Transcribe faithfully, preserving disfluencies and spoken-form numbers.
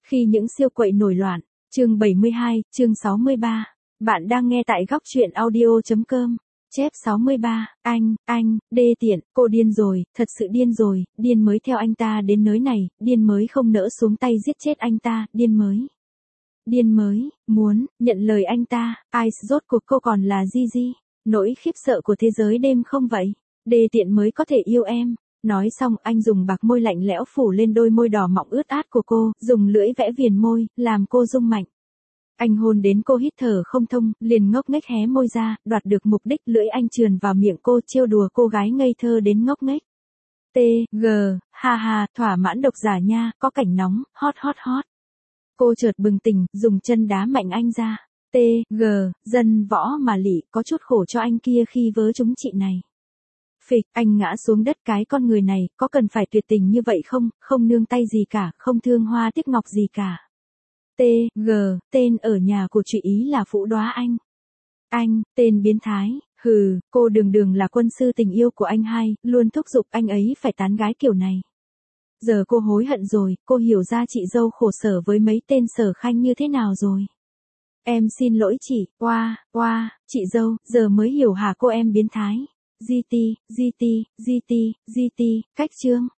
Khi những siêu quậy nổi loạn, chương bảy mươi hai, chương sáu mươi ba. Bạn đang nghe tại góc truyện audio.com. Chép sáu mươi ba, anh, anh, đê tiện, cô điên rồi, thật sự điên rồi, điên mới theo anh ta đến nơi này, điên mới không nỡ xuống tay giết chết anh ta, điên mới. Điên mới, muốn, nhận lời anh ta, ai rốt cuộc cô còn là Gigi, nỗi khiếp sợ của thế giới đêm không vậy, đê tiện mới có thể yêu em. Nói xong anh dùng bạc môi lạnh lẽo phủ lên đôi môi đỏ mọng ướt át của cô, dùng lưỡi vẽ viền môi, làm cô rung mạnh. Anh hôn đến cô hít thở không thông, liền ngốc nghếch hé môi ra, đoạt được mục đích lưỡi anh trườn vào miệng cô trêu đùa cô gái ngây thơ đến ngốc nghếch. T, G, ha ha, thỏa mãn độc giả nha, có cảnh nóng, hot hot hot. Cô chợt bừng tỉnh, dùng chân đá mạnh anh ra. T, G, dân võ mà lị, có chút khổ cho anh kia khi vớ chúng chị này. Phịch, anh ngã xuống đất, cái con người này, có cần phải tuyệt tình như vậy không, không nương tay gì cả, không thương hoa tiếc ngọc gì cả. T, G, tên ở nhà của chị ý là Phũ Đóa Anh. Anh, tên biến thái, hừ, cô đường đường là quân sư tình yêu của anh hai, luôn thúc giục anh ấy phải tán gái kiểu này. Giờ cô hối hận rồi, cô hiểu ra chị dâu khổ sở với mấy tên sở khanh như thế nào rồi. Em xin lỗi chị, oa, oa, chị dâu, giờ mới hiểu hả cô em biến thái. giê tê, giê tê, giê tê, giê tê, cách chương.